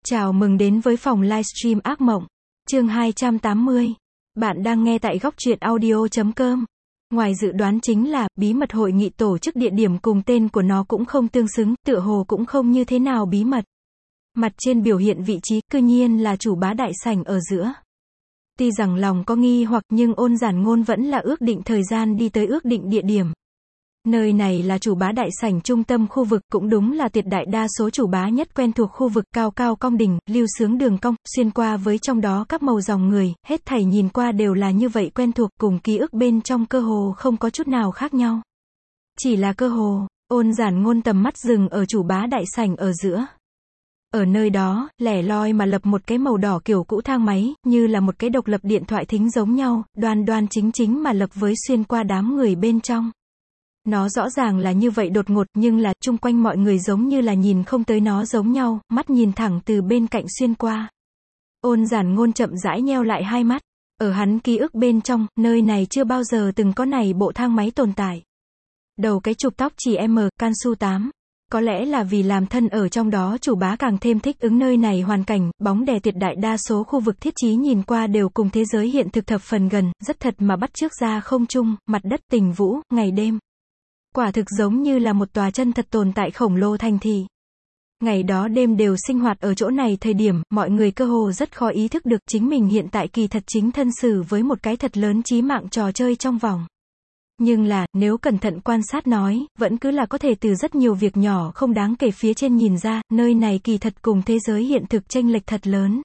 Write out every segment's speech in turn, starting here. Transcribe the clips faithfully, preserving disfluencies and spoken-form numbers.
Chào mừng đến với phòng livestream ác mộng. Chương hai trăm tám mươi. Bạn đang nghe tại góc truyện audio chấm com. Ngoài dự đoán chính là, bí mật hội nghị tổ chức địa điểm cùng tên của nó cũng không tương xứng, tựa hồ cũng không như thế nào bí mật. Mặt trên biểu hiện vị trí, cư nhiên là chủ bá đại sảnh ở giữa. Tuy rằng lòng có nghi hoặc nhưng Ôn Giản Ngôn vẫn là ước định thời gian đi tới ước định địa điểm. Nơi này là chủ bá đại sảnh trung tâm khu vực, cũng đúng là tuyệt đại đa số chủ bá nhất quen thuộc khu vực, cao cao cong đỉnh, lưu sướng đường cong, xuyên qua với trong đó các màu dòng người, hết thảy nhìn qua đều là như vậy quen thuộc, cùng ký ức bên trong cơ hồ không có chút nào khác nhau. Chỉ là cơ hồ, Ôn Giản Ngôn tầm mắt dừng ở chủ bá đại sảnh ở giữa. Ở nơi đó, lẻ loi mà lập một cái màu đỏ kiểu cũ thang máy, như là một cái độc lập điện thoại thính giống nhau, đoan đoan chính chính mà lập với xuyên qua đám người bên trong. Nó rõ ràng là như vậy đột ngột, nhưng là, chung quanh mọi người giống như là nhìn không tới nó giống nhau, mắt nhìn thẳng từ bên cạnh xuyên qua. Ôn Giản Ngôn chậm rãi nheo lại hai mắt. Ở hắn ký ức bên trong, nơi này chưa bao giờ từng có này bộ thang máy tồn tại. Đầu cái chụp tóc chỉ M, can su tám. Có lẽ là vì làm thân ở trong đó chủ bá càng thêm thích ứng nơi này hoàn cảnh, bóng đè tuyệt đại đa số khu vực thiết trí nhìn qua đều cùng thế giới hiện thực thập phần gần, rất thật mà bắt chước ra không trung, mặt đất, tình vũ, ngày đêm. Quả thực giống như là một tòa chân thật tồn tại khổng lồ thành thị. Ngày đó đêm đều sinh hoạt ở chỗ này thời điểm, mọi người cơ hồ rất khó ý thức được chính mình hiện tại kỳ thật chính thân xử với một cái thật lớn chí mạng trò chơi trong vòng. Nhưng là, nếu cẩn thận quan sát nói, vẫn cứ là có thể từ rất nhiều việc nhỏ không đáng kể phía trên nhìn ra, nơi này kỳ thật cùng thế giới hiện thực chênh lệch thật lớn.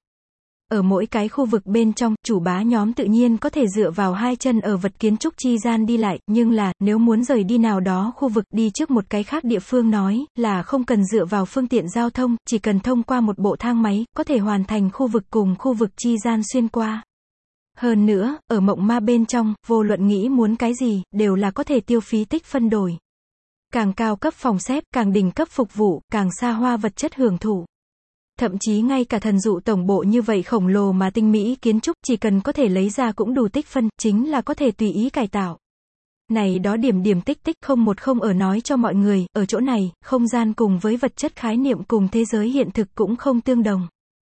Ở mỗi cái khu vực bên trong, chủ bá nhóm tự nhiên có thể dựa vào hai chân ở vật kiến trúc chi gian đi lại, nhưng là, nếu muốn rời đi nào đó khu vực đi trước một cái khác địa phương nói, là không cần dựa vào phương tiện giao thông, chỉ cần thông qua một bộ thang máy, có thể hoàn thành khu vực cùng khu vực chi gian xuyên qua. Hơn nữa, ở mộng ma bên trong, vô luận nghĩ muốn cái gì, đều là có thể tiêu phí tích phân đổi. Càng cao cấp phòng xếp, càng đỉnh cấp phục vụ, càng xa hoa vật chất hưởng thụ. Thậm chí ngay cả thần dụ tổng bộ như vậy khổng lồ mà tinh mỹ kiến trúc, chỉ cần có thể lấy ra cũng đủ tích phân, chính là có thể tùy ý cải tạo. Này đó điểm điểm tích tích không một không ở nói cho mọi người, ở chỗ này, không gian cùng với vật chất khái niệm cùng thế giới hiện thực cũng không tương đồng.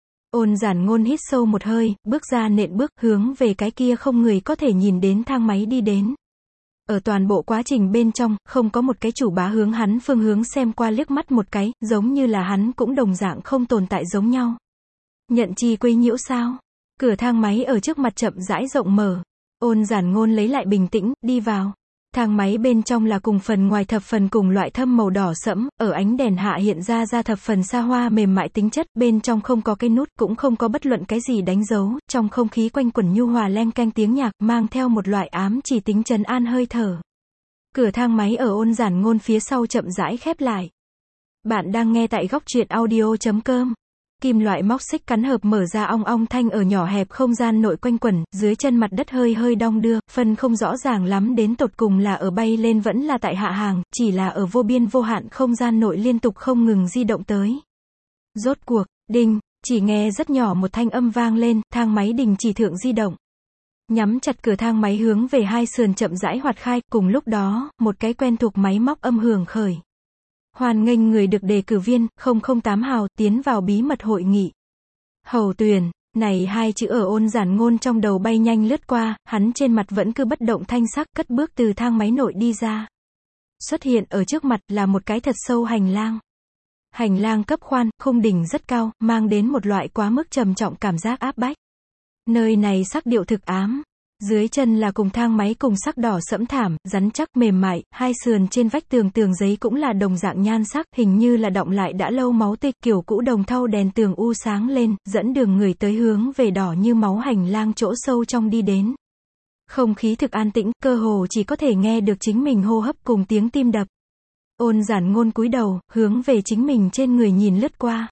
Ôn Giản Ngôn hít sâu một hơi, bước ra nện bước, hướng về cái kia không người có thể nhìn đến thang máy đi đến. Ở toàn bộ quá trình bên trong, không có một cái chủ bá hướng hắn phương hướng xem qua liếc mắt một cái, giống như là hắn cũng đồng dạng không tồn tại giống nhau. Nhận chi quấy nhiễu sao? Cửa thang máy ở trước mặt chậm rãi rộng mở. Ôn Giản Ngôn lấy lại bình tĩnh, đi vào. Thang máy bên trong là cùng phần ngoài thập phần cùng loại thâm màu đỏ sẫm, ở ánh đèn hạ hiện ra ra thập phần xa hoa mềm mại tính chất, bên trong không có cái nút, cũng không có bất luận cái gì đánh dấu, trong không khí quanh quẩn nhu hòa len keng tiếng nhạc, mang theo một loại ám chỉ tính trấn an hơi thở. Cửa thang máy ở Ôn Giản Ngôn phía sau chậm rãi khép lại. Bạn đang nghe tại góc truyện audio chấm com. Kim loại móc xích cắn hợp mở ra ong ong thanh ở nhỏ hẹp không gian nội quanh quẩn, dưới chân mặt đất hơi hơi đong đưa, phân không rõ ràng lắm đến tột cùng là ở bay lên vẫn là tại hạ hàng, chỉ là ở vô biên vô hạn không gian nội liên tục không ngừng di động tới. Rốt cuộc, đinh, chỉ nghe rất nhỏ một thanh âm vang lên, thang máy đình chỉ thượng di động. Nhắm chặt cửa thang máy hướng về hai sườn chậm rãi hoạt khai, cùng lúc đó, một cái quen thuộc máy móc âm hưởng khởi. Hoan nghênh người được đề cử viên, không không tám hào, tiến vào bí mật hội nghị. Hầu Tuyền, này hai chữ ở Ôn Giản Ngôn trong đầu bay nhanh lướt qua, hắn trên mặt vẫn cứ bất động thanh sắc, cất bước từ thang máy nội đi ra. Xuất hiện ở trước mặt là một cái thật sâu hành lang. Hành lang cấp khoan, khung đỉnh rất cao, mang đến một loại quá mức trầm trọng cảm giác áp bách. Nơi này sắc điệu thực ám. Dưới chân là cùng thang máy cùng sắc đỏ sẫm thảm, rắn chắc mềm mại, hai sườn trên vách tường tường giấy cũng là đồng dạng nhan sắc, hình như là đọng lại đã lâu máu tịch, kiểu cũ đồng thau đèn tường u sáng lên, dẫn đường người tới hướng về đỏ như máu hành lang chỗ sâu trong đi đến. Không khí thực an tĩnh, cơ hồ chỉ có thể nghe được chính mình hô hấp cùng tiếng tim đập. Ôn Giản Ngôn cúi đầu, hướng về chính mình trên người nhìn lướt qua.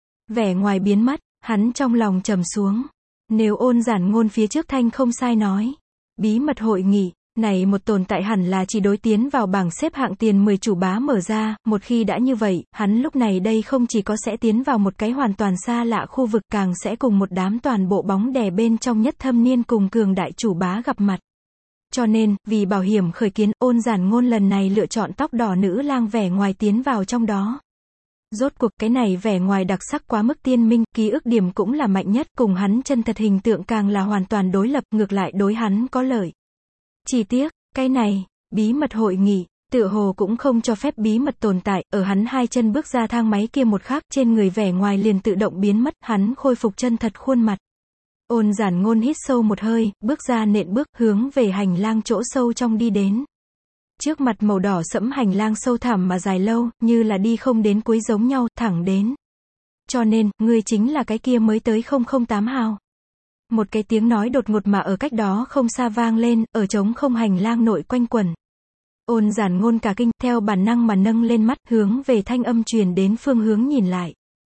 Vẻ ngoài biến mất, hắn trong lòng trầm xuống. Nếu Ôn Giản Ngôn phía trước thanh không sai nói, bí mật hội nghị, này một tồn tại hẳn là chỉ đối tiến vào bảng xếp hạng tiền mười chủ bá mở ra, một khi đã như vậy, hắn lúc này đây không chỉ có sẽ tiến vào một cái hoàn toàn xa lạ khu vực, càng sẽ cùng một đám toàn bộ bóng đè bên trong nhất thâm niên cùng cường đại chủ bá gặp mặt. Cho nên, vì bảo hiểm khởi kiến, Ôn Giản Ngôn lần này lựa chọn tóc đỏ nữ lang vẻ ngoài tiến vào trong đó. Rốt cuộc cái này vẻ ngoài đặc sắc quá mức tiên minh, ký ức điểm cũng là mạnh nhất, cùng hắn chân thật hình tượng càng là hoàn toàn đối lập, ngược lại đối hắn có lợi. Chỉ tiếc, cái này, bí mật hội nghị, tựa hồ cũng không cho phép bí mật tồn tại, ở hắn hai chân bước ra thang máy kia một khắc, trên người vẻ ngoài liền tự động biến mất, hắn khôi phục chân thật khuôn mặt. Ôn Giản Ngôn hít sâu một hơi, bước ra nện bước, hướng về hành lang chỗ sâu trong đi đến. Trước mặt màu đỏ sẫm hành lang sâu thẳm mà dài lâu, như là đi không đến cuối giống nhau, thẳng đến. Cho nên, ngươi chính là cái kia mới tới không không tám hào. Một cái tiếng nói đột ngột mà ở cách đó không xa vang lên, ở trống không hành lang nội quanh quẩn. Ôn Giản Ngôn cả kinh, theo bản năng mà nâng lên mắt, hướng về thanh âm truyền đến phương hướng nhìn lại.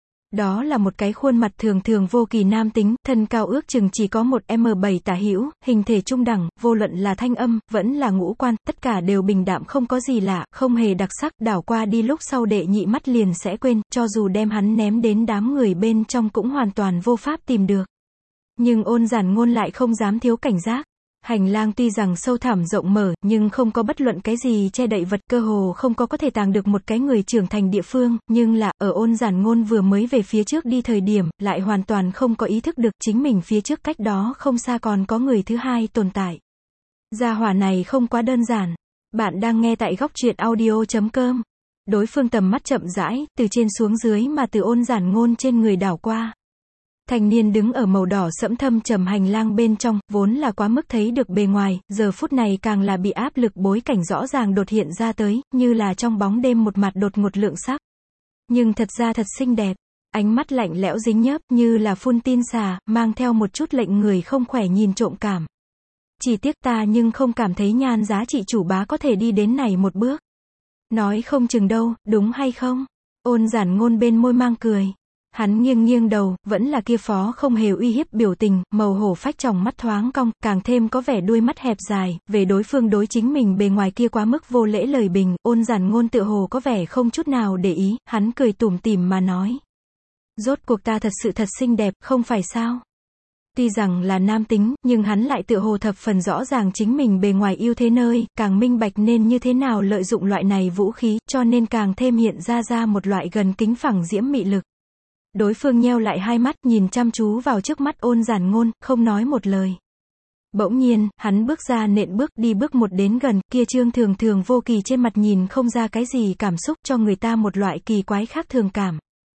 Đó là một cái khuôn mặt thường thường vô kỳ nam tính, thân cao ước chừng chỉ có một mét bảy tả hữu, hình thể trung đẳng, vô luận là thanh âm, vẫn là ngũ quan, tất cả đều bình đạm không có gì lạ, không hề đặc sắc, đảo qua đi lúc sau đệ nhị mắt liền sẽ quên, cho dù đem hắn ném đến đám người bên trong cũng hoàn toàn vô pháp tìm được. Nhưng Ôn Giản Ngôn lại không dám thiếu cảnh giác. Hành lang tuy rằng sâu thẳm rộng mở, nhưng không có bất luận cái gì che đậy vật, cơ hồ không có có thể tàng được một cái người trưởng thành địa phương, nhưng là, ở Ôn Giản Ngôn vừa mới về phía trước đi thời điểm, lại hoàn toàn không có ý thức được chính mình phía trước cách đó không xa còn có người thứ hai tồn tại. Gia hỏa này không quá đơn giản. Bạn đang nghe tại góc truyện audio chấm com. Đối phương tầm mắt chậm rãi, từ trên xuống dưới mà từ Ôn Giản Ngôn trên người đảo qua. Thanh niên đứng ở màu đỏ sẫm thâm trầm hành lang bên trong, vốn là quá mức thấy được bề ngoài, giờ phút này càng là bị áp lực bối cảnh rõ ràng đột hiện ra tới, như là trong bóng đêm một mặt đột ngột lượng sắc. Nhưng thật ra thật xinh đẹp, ánh mắt lạnh lẽo dính nhớp, như là phun tin xà, mang theo một chút lệnh người không khỏe nhìn trộm cảm. Chỉ tiếc ta nhưng không cảm thấy nhan giá trị chủ bá có thể đi đến này một bước. Nói không chừng đâu, đúng hay không? Ôn Giản Ngôn bên môi mang cười. Hắn nghiêng nghiêng đầu, vẫn là kia phó không hề uy hiếp biểu tình, màu hổ phách tròng mắt thoáng cong, càng thêm có vẻ đuôi mắt hẹp dài, về đối phương đối chính mình bề ngoài kia quá mức vô lễ lời bình, Ôn Giản Ngôn tựa hồ có vẻ không chút nào để ý, hắn cười tủm tỉm mà nói. Rốt cuộc ta thật sự thật xinh đẹp, không phải sao? Tuy rằng là nam tính, nhưng hắn lại tựa hồ thập phần rõ ràng chính mình bề ngoài ưu thế nơi, càng minh bạch nên như thế nào lợi dụng loại này vũ khí, cho nên càng thêm hiện ra ra một loại gần kính phẳng diễm mị lực. Đối phương nheo lại hai mắt, nhìn chăm chú vào trước mắt Ôn Giản Ngôn, không nói một lời. Bỗng nhiên, hắn bước ra nện bước, đi bước một đến gần, kia trương thường thường vô kỳ trên mặt nhìn không ra cái gì cảm xúc, cho người ta một loại kỳ quái khác thường cảm.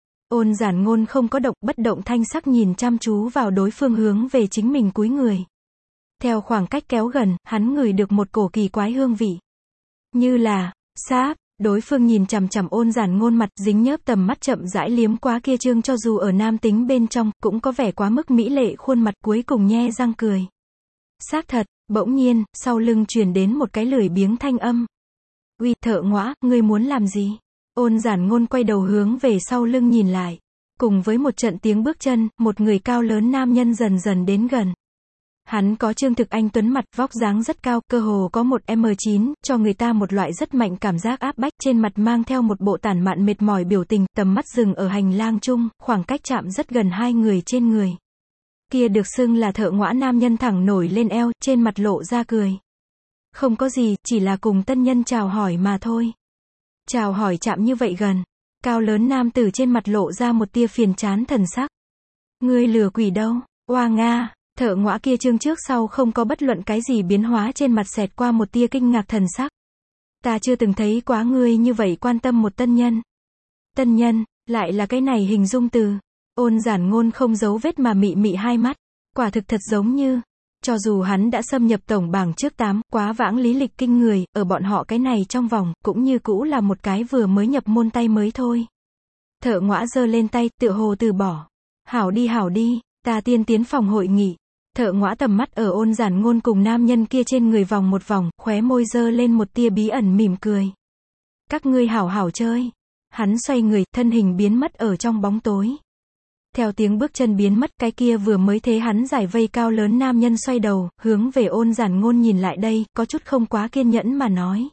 Ôn Giản Ngôn không có động, bất động thanh sắc nhìn chăm chú vào đối phương hướng về chính mình cúi người. Theo khoảng cách kéo gần, hắn ngửi được một cổ kỳ quái hương vị. Như là, sáp. Đối phương nhìn chằm chằm Ôn Giản Ngôn mặt, dính nhớp tầm mắt chậm rãi liếm quá kia trương cho dù ở nam tính bên trong, cũng có vẻ quá mức mỹ lệ khuôn mặt, cuối cùng nhe răng cười. Xác thật, bỗng nhiên, sau lưng truyền đến một cái lười biếng thanh âm. Uy, thợ ngõa, ngươi muốn làm gì? Ôn Giản Ngôn quay đầu hướng về sau lưng nhìn lại. Cùng với một trận tiếng bước chân, một người cao lớn nam nhân dần dần đến gần. Hắn có trương thực anh tuấn mặt, vóc dáng rất cao, cơ hồ có một mét chín, cho người ta một loại rất mạnh cảm giác áp bách, trên mặt mang theo một bộ tản mạn mệt mỏi biểu tình, tầm mắt dừng ở hành lang chung, khoảng cách chạm rất gần hai người trên người. Kia được xưng là thợ ngõa nam nhân thẳng nổi lên eo, trên mặt lộ ra cười. Không có gì, chỉ là cùng tân nhân chào hỏi mà thôi. Chào hỏi chạm như vậy gần, cao lớn nam tử trên mặt lộ ra một tia phiền chán thần sắc. Ngươi lừa quỷ đâu, oa nga. Thợ ngõa kia trương trước sau không có bất luận cái gì biến hóa trên mặt xẹt qua một tia kinh ngạc thần sắc. Ta chưa từng thấy quá ngươi như vậy quan tâm một tân nhân. Tân nhân, lại là cái này hình dung từ. Ôn Giản Ngôn không giấu vết mà mị mị hai mắt. Quả thực thật giống như, cho dù hắn đã xâm nhập tổng bảng trước tám, quá vãng lý lịch kinh người, ở bọn họ cái này trong vòng, cũng như cũ là một cái vừa mới nhập môn tay mới thôi. Thợ ngõa giơ lên tay, tựa hồ từ bỏ. Hảo đi hảo đi, ta tiên tiến phòng hội nghị. Thợ ngõa tầm mắt ở Ôn Giản Ngôn cùng nam nhân kia trên người vòng một vòng, khóe môi giơ lên một tia bí ẩn mỉm cười. Các ngươi hảo hảo chơi. Hắn xoay người, thân hình biến mất ở trong bóng tối. Theo tiếng bước chân biến mất, cái kia vừa mới thế hắn giải vây cao lớn nam nhân xoay đầu, hướng về Ôn Giản Ngôn nhìn lại đây, có chút không quá kiên nhẫn mà nói.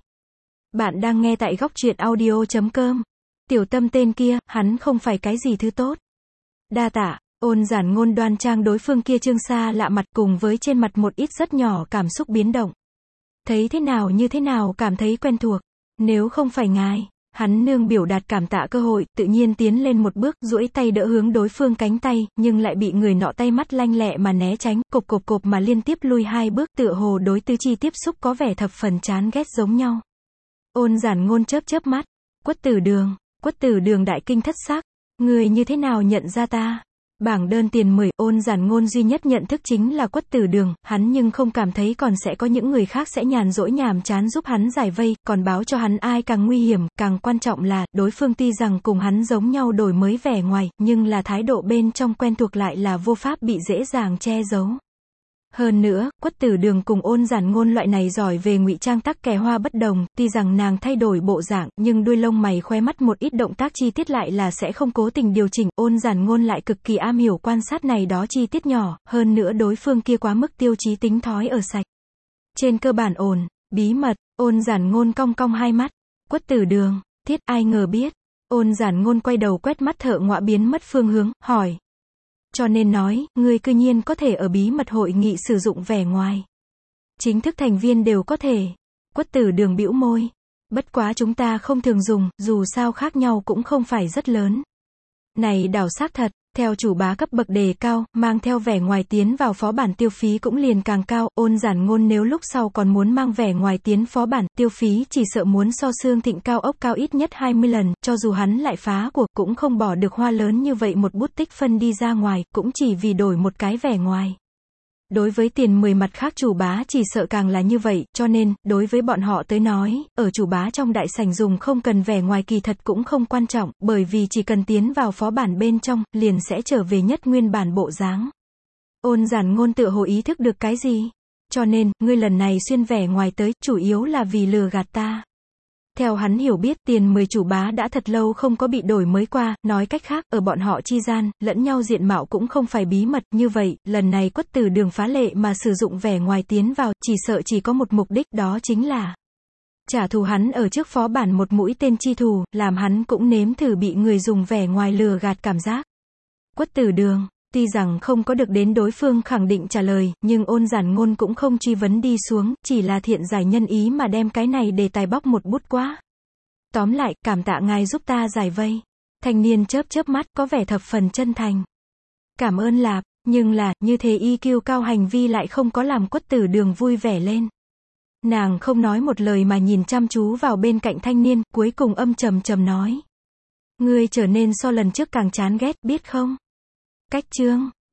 Bạn đang nghe tại góc truyện audio chấm com. Tiểu Tâm tên kia, hắn không phải cái gì thứ tốt. Đa tạ. Ôn Giản Ngôn đoan trang đối phương kia trương xa lạ mặt, cùng với trên mặt một ít rất nhỏ cảm xúc biến động. Thấy thế nào như thế nào cảm thấy quen thuộc. Nếu không phải ngài, Hắn nương biểu đạt cảm tạ cơ hội, tự nhiên tiến lên một bước, duỗi tay đỡ hướng đối phương cánh tay, nhưng lại bị người nọ tay mắt lanh lẹ mà né tránh, cộp cộp cộp mà liên tiếp lui hai bước, tựa hồ đối tứ chi tiếp xúc có vẻ thập phần chán ghét giống nhau. Ôn Giản Ngôn chớp chớp mắt. Quất Tử Đường, Quất Tử Đường đại kinh thất sắc. Người như thế nào nhận ra ta? Bảng đơn tiền mười, Ôn Giản Ngôn duy nhất nhận thức chính là Quất Tử Đường, hắn nhưng không cảm thấy còn sẽ có những người khác sẽ nhàn rỗi nhàm chán giúp hắn giải vây, còn báo cho hắn ai càng nguy hiểm, càng quan trọng là, đối phương tuy rằng cùng hắn giống nhau đổi mới vẻ ngoài, nhưng là thái độ bên trong quen thuộc lại là vô pháp bị dễ dàng che giấu. Hơn nữa, Quất Tử Đường cùng Ôn Giản Ngôn loại này giỏi về ngụy trang tắc kè hoa bất đồng, tuy rằng nàng thay đổi bộ dạng, nhưng đuôi lông mày khóe mắt một ít động tác chi tiết lại là sẽ không cố tình điều chỉnh, Ôn Giản Ngôn lại cực kỳ am hiểu quan sát này đó chi tiết nhỏ, hơn nữa đối phương kia quá mức tiêu chí tính thói ở sạch. Trên cơ bản ổn, bí mật, Ôn Giản Ngôn cong cong hai mắt. Quất Tử Đường, thiết ai ngờ biết. Ôn Giản Ngôn quay đầu quét mắt Thợ Ngọa biến mất phương hướng, hỏi. Cho nên nói, ngươi cư nhiên có thể ở bí mật hội nghị sử dụng vẻ ngoài. Chính thức thành viên đều có thể. Quất Tử Đường bĩu môi. Bất quá chúng ta không thường dùng, dù sao khác nhau cũng không phải rất lớn. Này đảo xác thật, theo chủ bá cấp bậc đề cao, mang theo vẻ ngoài tiến vào phó bản tiêu phí cũng liền càng cao, Ôn Giản Ngôn nếu lúc sau còn muốn mang vẻ ngoài tiến phó bản, tiêu phí chỉ sợ muốn so Sương Thịnh cao ốc cao ít nhất hai mươi lần, cho dù hắn lại phá cuộc cũng không bỏ được hoa lớn như vậy một bút tích phân đi ra ngoài, cũng chỉ vì đổi một cái vẻ ngoài. Đối với tiền mười mặt khác chủ bá chỉ sợ càng là như vậy, cho nên, đối với bọn họ tới nói, ở chủ bá trong đại sảnh dùng không cần vẻ ngoài kỳ thật cũng không quan trọng, bởi vì chỉ cần tiến vào phó bản bên trong, liền sẽ trở về nhất nguyên bản bộ dáng. Ôn Giản Ngôn tựa hồ ý thức được cái gì? Cho nên, ngươi lần này xuyên vẻ ngoài tới, chủ yếu là vì lừa gạt ta. Theo hắn hiểu biết, tiền mười chủ bá đã thật lâu không có bị đổi mới qua, nói cách khác, ở bọn họ chi gian, lẫn nhau diện mạo cũng không phải bí mật, như vậy, lần này Quất Tử Đường phá lệ mà sử dụng vẻ ngoài tiến vào, chỉ sợ chỉ có một mục đích, đó chính là trả thù hắn ở trước phó bản một mũi tên chi thù, làm hắn cũng nếm thử bị người dùng vẻ ngoài lừa gạt cảm giác. Quất Tử Đường, tuy rằng không có được đến đối phương khẳng định trả lời, nhưng Ôn Giản Ngôn cũng không truy vấn đi xuống, chỉ là thiện giải nhân ý mà đem cái này đề tài bóc một bút quá. Tóm lại, cảm tạ ngài giúp ta giải vây. Thanh niên chớp chớp mắt, có vẻ thập phần chân thành. Cảm ơn lạp, nhưng là, như thế i kiu cao hành vi lại không có làm Quất Tử Đường vui vẻ lên. Nàng không nói một lời mà nhìn chăm chú vào bên cạnh thanh niên, cuối cùng âm trầm trầm nói. Ngươi trở nên so lần trước càng chán ghét, biết không? Cách chương